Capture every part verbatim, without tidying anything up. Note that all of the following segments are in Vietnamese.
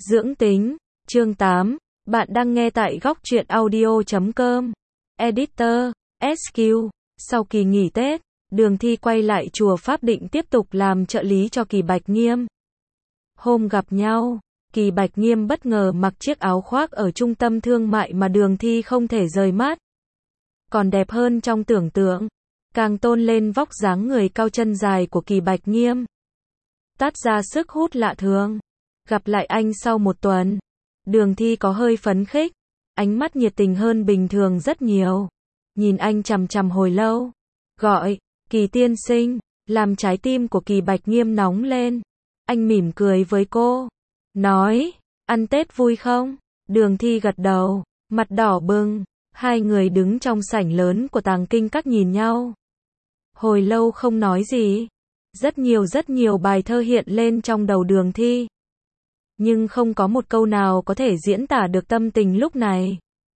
Dưỡng tính, chương tám, bạn đang nghe tại góc truyện audio chấm com. Editor, ét quy. Sau kỳ nghỉ Tết, Đường Thi quay lại chùa Pháp Định tiếp tục làm trợ lý cho Kỳ Bạch Nghiêm. Hôm gặp nhau, Kỳ Bạch Nghiêm bất ngờ mặc chiếc áo khoác ở trung tâm thương mại mà Đường Thi không thể rời mắt. Còn đẹp hơn trong tưởng tượng, càng tôn lên vóc dáng người cao chân dài của Kỳ Bạch Nghiêm. Tát ra sức hút lạ thường. Gặp lại anh sau một tuần, Đường Thi có hơi phấn khích, ánh mắt nhiệt tình hơn bình thường rất nhiều. Nhìn anh chằm chằm hồi lâu, gọi, Kỳ tiên sinh, làm trái tim của Kỳ Bạch Nghiêm nóng lên. Anh mỉm cười với cô, nói, ăn Tết vui không? Đường Thi gật đầu, mặt đỏ bừng, hai người đứng trong sảnh lớn của Tàng Kinh Các nhìn nhau. Hồi lâu không nói gì, rất nhiều rất nhiều bài thơ hiện lên trong đầu Đường Thi. Nhưng không có một câu nào có thể diễn tả được tâm tình lúc này.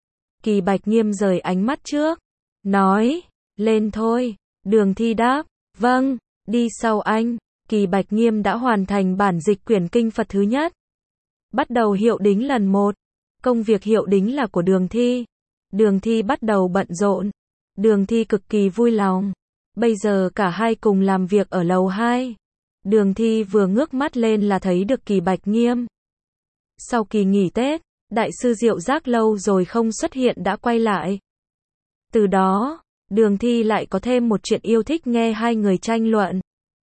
Kỳ Bạch Nghiêm rời ánh mắt trước, nói, lên thôi. Đường Thi đáp, vâng, đi sau anh. Kỳ Bạch Nghiêm đã hoàn thành bản dịch quyển kinh Phật thứ nhất. Bắt đầu hiệu đính lần một. Công việc hiệu đính là của Đường Thi. Đường Thi bắt đầu bận rộn. Đường Thi cực kỳ vui lòng. Bây giờ cả hai cùng làm việc ở lầu hai. Đường Thi vừa ngước mắt lên là thấy được Kỳ Bạch Nghiêm. Sau kỳ nghỉ Tết, Đại sư Diệu Giác lâu rồi không xuất hiện đã quay lại. Từ đó, Đường Thi lại có thêm một chuyện yêu thích nghe hai người tranh luận.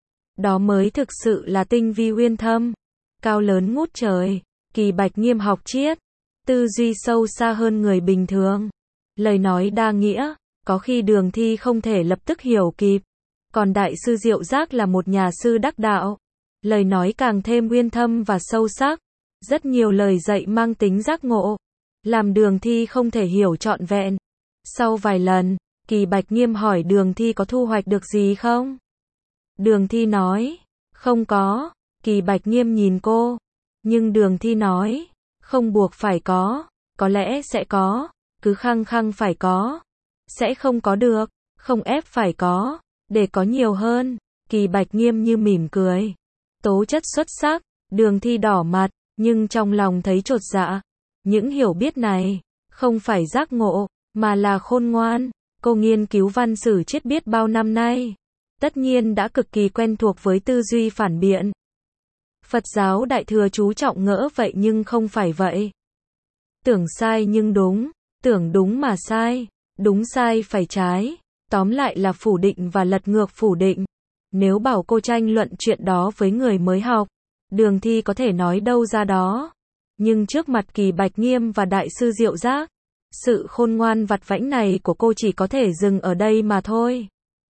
Đó mới thực sự là tinh vi uyên thâm, cao lớn ngút trời. Kỳ Bạch Nghiêm học triết, tư duy sâu xa hơn người bình thường. Lời nói đa nghĩa, có khi Đường Thi không thể lập tức hiểu kịp. Còn Đại sư Diệu Giác là một nhà sư đắc đạo. Lời nói càng thêm uyên thâm và sâu sắc. Rất nhiều lời dạy mang tính giác ngộ, làm Đường Thi không thể hiểu trọn vẹn. Sau vài lần, Kỳ Bạch Nghiêm hỏi Đường Thi có thu hoạch được gì không? Đường Thi nói, không có. Kỳ Bạch Nghiêm nhìn cô, nhưng Đường Thi nói, không buộc phải có, có lẽ sẽ có, cứ khăng khăng phải có, sẽ không có được, không ép phải có, để có nhiều hơn. Kỳ Bạch Nghiêm như mỉm cười, tố chất xuất sắc. Đường Thi đỏ mặt, nhưng trong lòng thấy chột dạ. Những hiểu biết này, không phải giác ngộ, mà là khôn ngoan. Cô nghiên cứu văn sử triết biết bao năm nay. Tất nhiên đã cực kỳ quen thuộc với tư duy phản biện. Phật giáo Đại Thừa chú trọng ngỡ vậy nhưng không phải vậy. Tưởng sai nhưng đúng, tưởng đúng mà sai, đúng sai phải trái. Tóm lại là phủ định và lật ngược phủ định. Nếu bảo cô tranh luận chuyện đó với người mới học, Đường Thi có thể nói đâu ra đó. Nhưng trước mặt Kỳ Bạch Nghiêm và Đại sư Diệu Giác, sự khôn ngoan vặt vãnh này của cô chỉ có thể dừng ở đây mà thôi.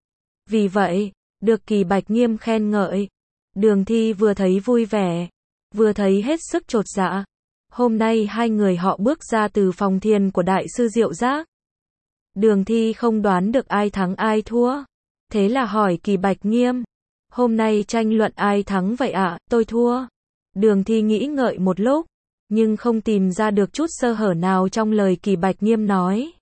Vì vậy, được Kỳ Bạch Nghiêm khen ngợi, Đường Thi vừa thấy vui vẻ, vừa thấy hết sức chột dạ. Hôm nay hai người họ bước ra từ phòng thiền của Đại sư Diệu Giác. Đường Thi không đoán được ai thắng ai thua. Thế là hỏi Kỳ Bạch Nghiêm, hôm nay tranh luận ai thắng vậy ạ? À? Tôi thua. Đường Thi nghĩ ngợi một lúc, nhưng không tìm ra được chút sơ hở nào trong lời Kỳ Bạch Nghiêm nói.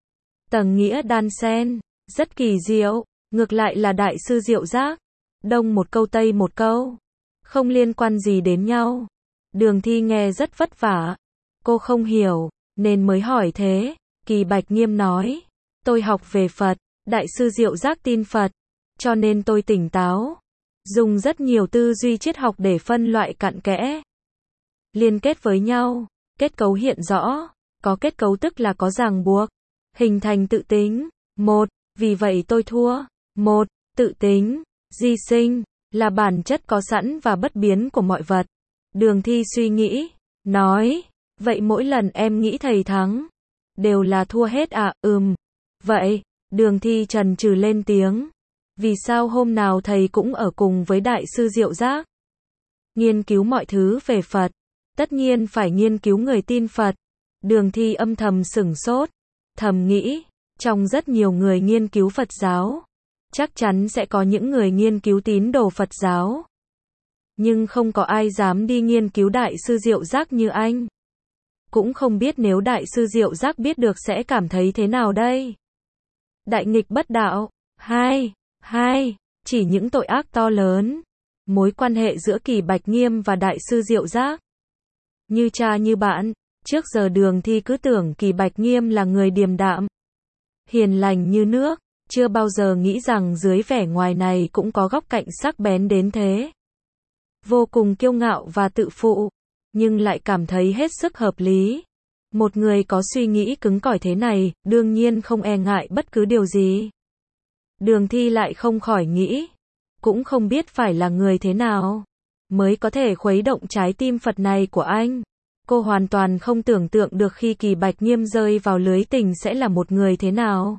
Tầng nghĩa đan xen, rất kỳ diệu. Ngược lại là Đại sư Diệu Giác, đông một câu tây một câu, không liên quan gì đến nhau. Đường Thi nghe rất vất vả. Cô không hiểu, nên mới hỏi thế. Kỳ Bạch Nghiêm nói, tôi học về Phật, Đại sư Diệu Giác tin Phật, cho nên tôi tỉnh táo. Dùng rất nhiều tư duy triết học để phân loại cặn kẽ, liên kết với nhau, kết cấu hiện rõ. Có kết cấu tức là có ràng buộc, hình thành tự tính. Một, vì vậy tôi thua. Một, tự tính, di sinh, là bản chất có sẵn và bất biến của mọi vật. Đường Thi suy nghĩ, nói, vậy mỗi lần em nghĩ thầy thắng, đều là thua hết à? Ừm. Vậy, Đường Thi chần chừ lên tiếng, vì sao hôm nào thầy cũng ở cùng với Đại sư Diệu Giác? Nghiên cứu mọi thứ về Phật, tất nhiên phải nghiên cứu người tin Phật. Đường Thi âm thầm sửng sốt, thầm nghĩ, trong rất nhiều người nghiên cứu Phật giáo, chắc chắn sẽ có những người nghiên cứu tín đồ Phật giáo. Nhưng không có ai dám đi nghiên cứu Đại sư Diệu Giác như anh. Cũng không biết nếu Đại sư Diệu Giác biết được sẽ cảm thấy thế nào đây? Đại nghịch bất đạo. Hai. Hai. Chỉ những tội ác to lớn. Mối quan hệ giữa Kỳ Bạch Nghiêm và Đại sư Diệu Giác. như cha như bạn. Trước giờ Đường Thi cứ tưởng Kỳ Bạch Nghiêm là người điềm đạm, hiền lành như nước, chưa bao giờ nghĩ rằng dưới vẻ ngoài này cũng có góc cạnh sắc bén đến thế. Vô cùng kiêu ngạo và tự phụ, nhưng lại cảm thấy hết sức hợp lý. Một người có suy nghĩ cứng cỏi thế này, đương nhiên không e ngại bất cứ điều gì. Đường Thi lại không khỏi nghĩ, cũng không biết phải là người thế nào mới có thể khuấy động trái tim Phật này của anh. Cô hoàn toàn không tưởng tượng được khi Kỳ Bạch Nghiêm rơi vào lưới tình sẽ là một người thế nào.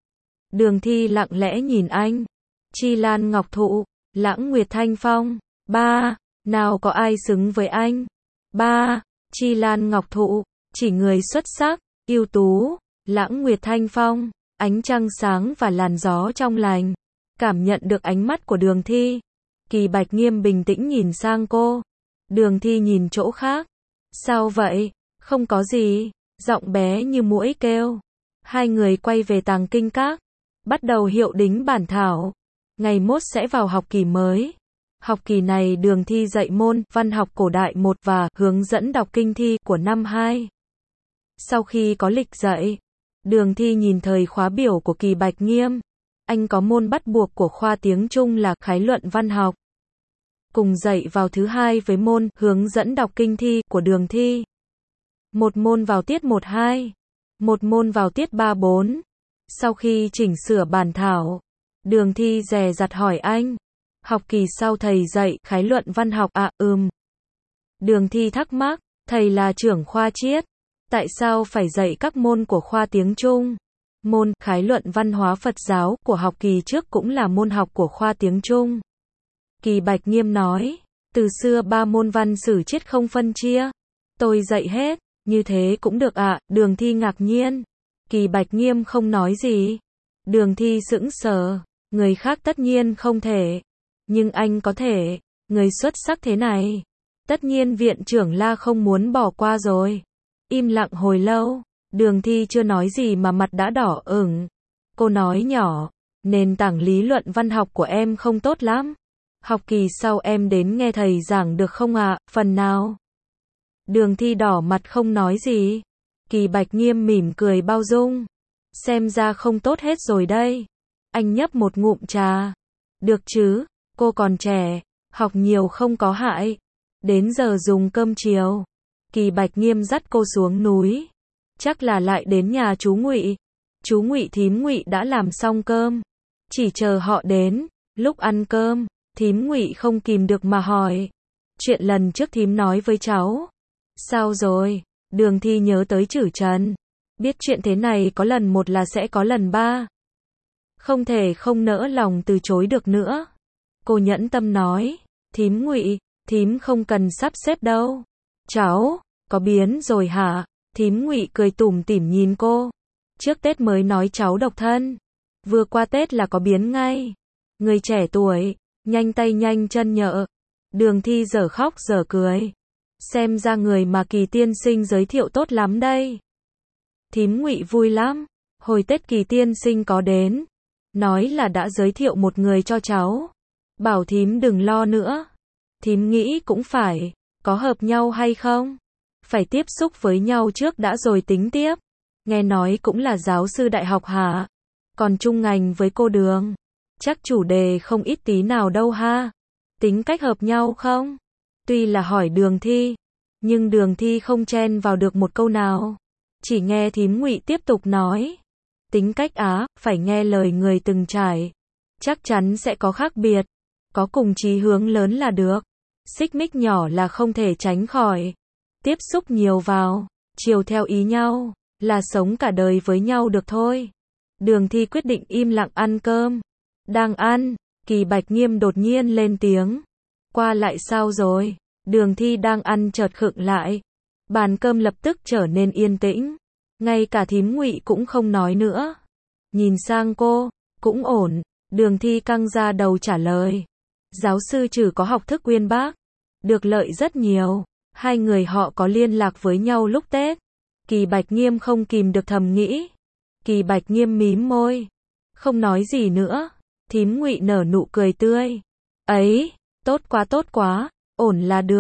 Đường Thi lặng lẽ nhìn anh. Chi Lan Ngọc Thụ, Lãng Nguyệt Thanh Phong. Ba, nào có ai xứng với anh. Ba, Chi Lan Ngọc Thụ, chỉ người xuất sắc, ưu tú. Lãng Nguyệt Thanh Phong, ánh trăng sáng và làn gió trong lành. Cảm nhận được ánh mắt của Đường Thi, Kỳ Bạch Nghiêm bình tĩnh nhìn sang cô. Đường Thi nhìn chỗ khác. Sao vậy? Không có gì. Giọng bé như muỗi kêu. Hai người quay về Tàng Kinh Các, bắt đầu hiệu đính bản thảo. Ngày mốt sẽ vào học kỳ mới. Học kỳ này Đường Thi dạy môn văn học cổ đại một và hướng dẫn đọc kinh thi của năm hai. Sau khi có lịch dạy, Đường Thi nhìn thời khóa biểu của Kỳ Bạch Nghiêm. Anh có môn bắt buộc của khoa tiếng Trung là khái luận văn học, cùng dạy vào thứ hai với môn hướng dẫn đọc kinh thi của Đường Thi. Một môn vào tiết một hai, một môn vào tiết ba bốn. Sau khi chỉnh sửa bản thảo, Đường Thi dè dặt hỏi anh, học kỳ sau thầy dạy khái luận văn học à? Ừm. Đường Thi thắc mắc, thầy là trưởng khoa triết, tại sao phải dạy các môn của khoa tiếng Trung? Môn khái luận văn hóa Phật giáo của học kỳ trước cũng là môn học của khoa tiếng Trung. Kỳ Bạch Nghiêm nói, từ xưa ba môn văn sử triết không phân chia. Tôi dạy hết, như thế cũng được ạ. À? Đường Thi ngạc nhiên. Kỳ Bạch Nghiêm không nói gì. Đường Thi sững sờ, người khác tất nhiên không thể, nhưng anh có thể. Người xuất sắc thế này, tất nhiên viện trưởng La không muốn bỏ qua rồi. Im lặng hồi lâu, Đường Thi chưa nói gì mà mặt đã đỏ ửng. Cô nói nhỏ, nền tảng lý luận văn học của em không tốt lắm. Học kỳ sau em đến nghe thầy giảng được không ạ? À? Phần nào? Đường Thi đỏ mặt không nói gì. Kỳ Bạch Nghiêm mỉm cười bao dung. Xem ra không tốt hết rồi đây. Anh nhấp một ngụm trà. Được chứ, cô còn trẻ, học nhiều không có hại. Đến giờ dùng cơm chiều, Kỳ Bạch Nghiêm dắt cô xuống núi. Chắc là lại đến nhà chú Ngụy. Chú Ngụy thím Ngụy đã làm xong cơm, chỉ chờ họ đến. Lúc ăn cơm, thím Ngụy không kìm được mà hỏi, chuyện lần trước thím nói với cháu, sao rồi? Đường Thi nhớ tới chử Trần, biết chuyện thế này có lần một là sẽ có lần ba. Không thể không nỡ lòng từ chối được nữa. Cô nhẫn tâm nói, thím Ngụy, thím không cần sắp xếp đâu. Cháu, có biến rồi hả? Thím Ngụy cười tủm tỉm nhìn cô. Trước Tết mới nói cháu độc thân, vừa qua Tết là có biến ngay. Người trẻ tuổi, nhanh tay nhanh chân nhợ. Đường Thi dở khóc dở cười. Xem ra người mà Kỳ tiên sinh giới thiệu tốt lắm đây. Thím Ngụy vui lắm. Hồi Tết Kỳ tiên sinh có đến, nói là đã giới thiệu một người cho cháu. Bảo thím đừng lo nữa. Thím nghĩ cũng phải, có hợp nhau hay không? Phải tiếp xúc với nhau trước đã rồi tính tiếp. Nghe nói cũng là giáo sư đại học hả? Còn chung ngành với cô Đường, chắc chủ đề không ít tí nào đâu ha. Tính cách hợp nhau không? Tuy là hỏi Đường Thi, nhưng Đường Thi không chen vào được một câu nào. Chỉ nghe thím Ngụy tiếp tục nói. Tính cách á, phải nghe lời người từng trải. Chắc chắn sẽ có khác biệt. Có cùng chí hướng lớn là được. Xích mích nhỏ là không thể tránh khỏi. Tiếp xúc nhiều vào, chiều theo ý nhau, là sống cả đời với nhau được thôi. Đường Thi quyết định im lặng ăn cơm. Đang ăn, Kỳ Bạch Nghiêm đột nhiên lên tiếng. Qua lại sao rồi? Đường Thi đang ăn chợt khựng lại. Bàn cơm lập tức trở nên yên tĩnh. Ngay cả thím Ngụy cũng không nói nữa. Nhìn sang cô, cũng ổn. Đường Thi căng ra đầu trả lời. Giáo sư Trử có học thức uyên bác, được lợi rất nhiều. Hai người họ có liên lạc với nhau lúc Tết. Kỳ Bạch Nghiêm không kìm được thầm nghĩ. Kỳ Bạch Nghiêm mím môi, không nói gì nữa. Thím Ngụy nở nụ cười tươi. Ấy, tốt quá tốt quá, ổn là được.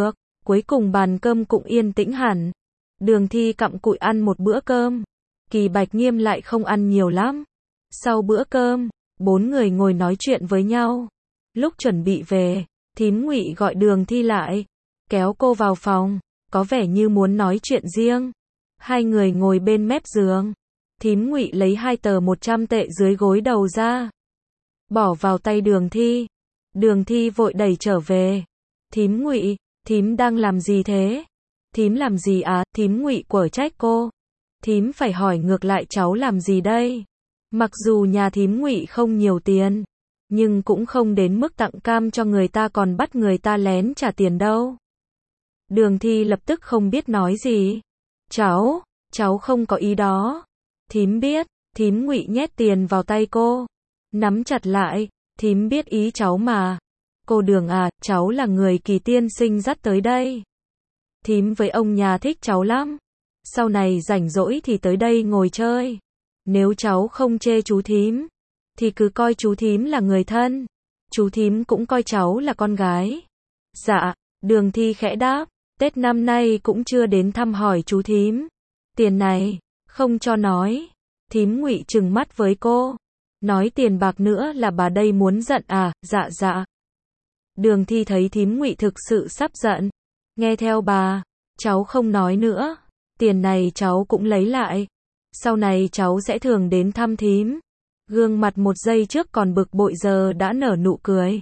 Cuối cùng bàn cơm cũng yên tĩnh hẳn. Đường Thi cặm cụi ăn một bữa cơm. Kỳ Bạch Nghiêm lại không ăn nhiều lắm. Sau bữa cơm, bốn người ngồi nói chuyện với nhau. Lúc chuẩn bị về, thím Ngụy gọi Đường Thi lại, kéo cô vào phòng, có vẻ như muốn nói chuyện riêng. Hai người ngồi bên mép giường. Thím Ngụy lấy hai tờ một trăm tệ dưới gối đầu ra, bỏ vào tay Đường Thi. Đường Thi vội đẩy trở về. Thím Ngụy, thím đang làm gì thế? Thím làm gì à? Thím Ngụy quở trách cô. Thím phải hỏi ngược lại cháu làm gì đây? Mặc dù nhà thím Ngụy không nhiều tiền, nhưng cũng không đến mức tặng cam cho người ta còn bắt người ta lén trả tiền đâu. Đường Thi lập tức không biết nói gì. Cháu, cháu không có ý đó. Thím biết. Thím Ngụy nhét tiền vào tay cô, nắm chặt lại. Thím biết ý cháu mà. Cô Đường à, cháu là người Kỳ tiên sinh dắt tới đây. Thím với ông nhà thích cháu lắm. Sau này rảnh rỗi thì tới đây ngồi chơi. Nếu cháu không chê chú thím, thì cứ coi chú thím là người thân. Chú thím cũng coi cháu là con gái. Dạ, Đường Thi khẽ đáp. Tết năm nay cũng chưa đến thăm hỏi chú thím. Tiền này, không cho nói. Thím Ngụy trừng mắt với cô. Nói tiền bạc nữa là bà đây muốn giận à? Dạ dạ. Đường Thi thấy thím Ngụy thực sự sắp giận. Nghe theo bà, cháu không nói nữa. Tiền này cháu cũng lấy lại. Sau này cháu sẽ thường đến thăm thím. Gương mặt một giây trước còn bực bội giờ đã nở nụ cười.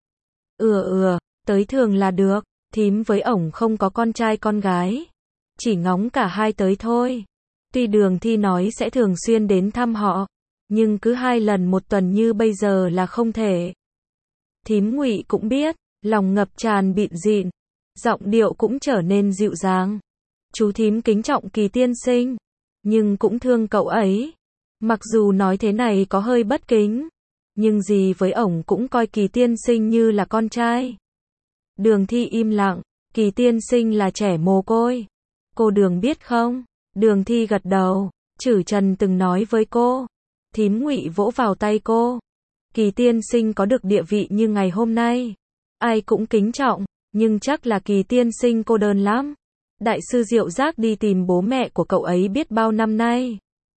Ừ ừ, tới thường là được. Thím với ổng không có con trai con gái, chỉ ngóng cả hai tới thôi. Tuy Đường Thi nói sẽ thường xuyên đến thăm họ, nhưng cứ hai lần một tuần như bây giờ là không thể. Thím Ngụy cũng biết, lòng ngập tràn bịn dịn, giọng điệu cũng trở nên dịu dàng. Chú thím kính trọng Kỳ tiên sinh, nhưng cũng thương cậu ấy. Mặc dù nói thế này có hơi bất kính, nhưng gì với ổng cũng coi Kỳ tiên sinh như là con trai. Đường Thi im lặng. Kỳ tiên sinh là trẻ mồ côi. Cô Đường biết không? Đường Thi gật đầu. Chử Trần từng nói với cô. Thím Ngụy vỗ vào tay cô. Kỳ tiên sinh có được địa vị như ngày hôm nay, ai cũng kính trọng, nhưng chắc là Kỳ tiên sinh cô đơn lắm. Đại sư Diệu Giác đi tìm bố mẹ của cậu ấy biết bao năm nay,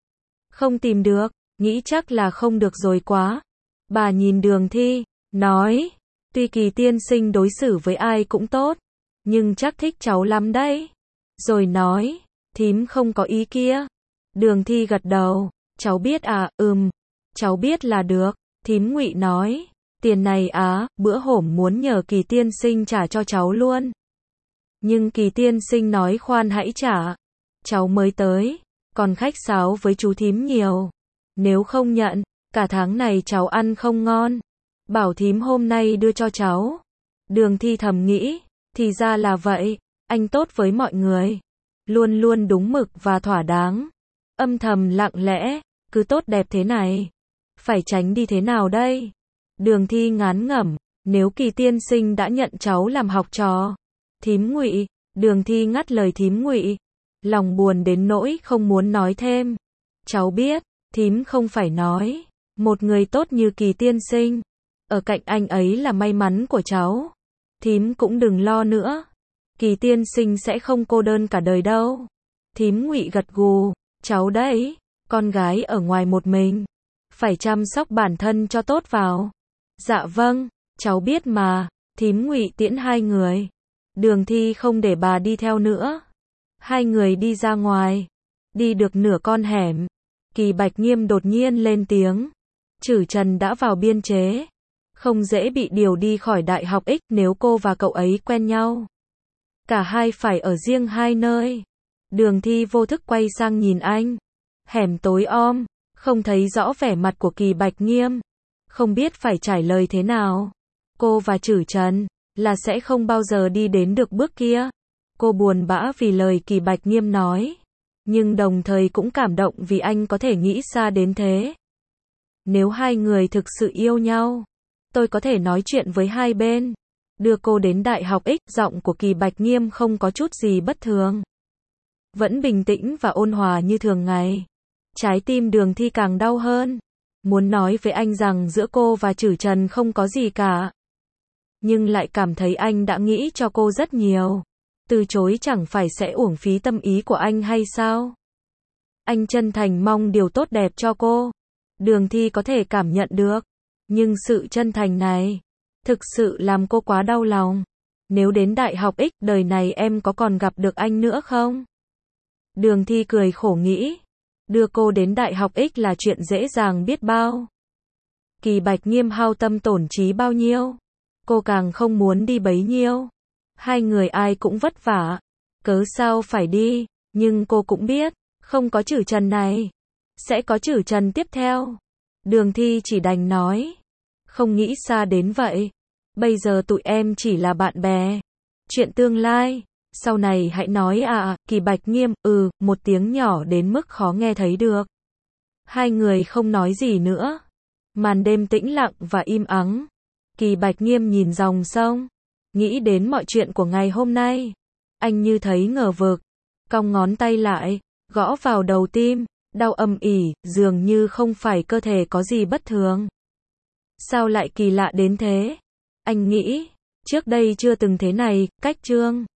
không tìm được, nghĩ chắc là không được rồi quá. Bà nhìn Đường Thi, nói, tuy Kỳ tiên sinh đối xử với ai cũng tốt, nhưng chắc thích cháu lắm đấy. Rồi nói, thím không có ý kia. Đường Thi gật đầu, cháu biết à? Ừm, cháu biết là được. Thím Ngụy nói, tiền này á, bữa hổm muốn nhờ Kỳ tiên sinh trả cho cháu luôn. Nhưng Kỳ tiên sinh nói khoan hãy trả, cháu mới tới, còn khách sáo với chú thím nhiều. Nếu không nhận, cả tháng này cháu ăn không ngon. Bảo thím hôm nay đưa cho cháu. Đường Thi thầm nghĩ, thì ra là vậy, anh tốt với mọi người, luôn luôn đúng mực và thỏa đáng. Âm thầm lặng lẽ, cứ tốt đẹp thế này, phải tránh đi thế nào đây? Đường Thi ngán ngẩm, nếu Kỳ tiên sinh đã nhận cháu làm học trò. Thím Ngụy, Đường Thi ngắt lời thím Ngụy, lòng buồn đến nỗi không muốn nói thêm. Cháu biết, thím không phải nói, một người tốt như Kỳ tiên sinh, ở cạnh anh ấy là may mắn của cháu. Thím cũng đừng lo nữa, Kỳ tiên sinh sẽ không cô đơn cả đời đâu. Thím Ngụy gật gù, cháu đấy, con gái ở ngoài một mình, phải chăm sóc bản thân cho tốt vào. Dạ vâng, cháu biết mà. Thím Ngụy tiễn hai người. Đường Thi không để bà đi theo nữa. Hai người đi ra ngoài. Đi được nửa con hẻm, Kỳ Bạch Nghiêm đột nhiên lên tiếng. Chử Trần đã vào biên chế, không dễ bị điều đi khỏi đại học X nếu cô và cậu ấy quen nhau. Cả hai phải ở riêng hai nơi. Đường Thi vô thức quay sang nhìn anh. Hẻm tối om, không thấy rõ vẻ mặt của Kỳ Bạch Nghiêm, không biết phải trả lời thế nào. Cô và Chử Trần là sẽ không bao giờ đi đến được bước kia. Cô buồn bã vì lời Kỳ Bạch Nghiêm nói, nhưng đồng thời cũng cảm động vì anh có thể nghĩ xa đến thế. Nếu hai người thực sự yêu nhau, tôi có thể nói chuyện với hai bên, đưa cô đến đại học X. Giọng của Kỳ Bạch Nghiêm không có chút gì bất thường, vẫn bình tĩnh và ôn hòa như thường ngày. Trái tim Đường Thi càng đau hơn, muốn nói với anh rằng giữa cô và Chử Trần không có gì cả, nhưng lại cảm thấy anh đã nghĩ cho cô rất nhiều. Từ chối chẳng phải sẽ uổng phí tâm ý của anh hay sao? Anh chân thành mong điều tốt đẹp cho cô. Đường Thi có thể cảm nhận được. Nhưng sự chân thành này, thực sự làm cô quá đau lòng. Nếu đến đại học X, đời này em có còn gặp được anh nữa không? Đường Thi cười khổ nghĩ. Đưa cô đến đại học X là chuyện dễ dàng biết bao. Kỳ Bạch Nghiêm hao tâm tổn trí bao nhiêu, cô càng không muốn đi bấy nhiêu. Hai người ai cũng vất vả, cớ sao phải đi, nhưng cô cũng biết, không có chử trần này, sẽ có chử trần tiếp theo. Đường Thi chỉ đành nói, không nghĩ xa đến vậy. Bây giờ tụi em chỉ là bạn bè. Chuyện tương lai, sau này hãy nói à. Kỳ Bạch Nghiêm, ừ, một tiếng nhỏ đến mức khó nghe thấy được. Hai người không nói gì nữa. Màn đêm tĩnh lặng và im ắng. Kỳ Bạch Nghiêm nhìn dòng sông, nghĩ đến mọi chuyện của ngày hôm nay. Anh như thấy ngờ vực, cong ngón tay lại, gõ vào đầu tim, đau âm ỉ, dường như không phải cơ thể có gì bất thường. Sao lại kỳ lạ đến thế? Anh nghĩ, trước đây chưa từng thế này. Cách chương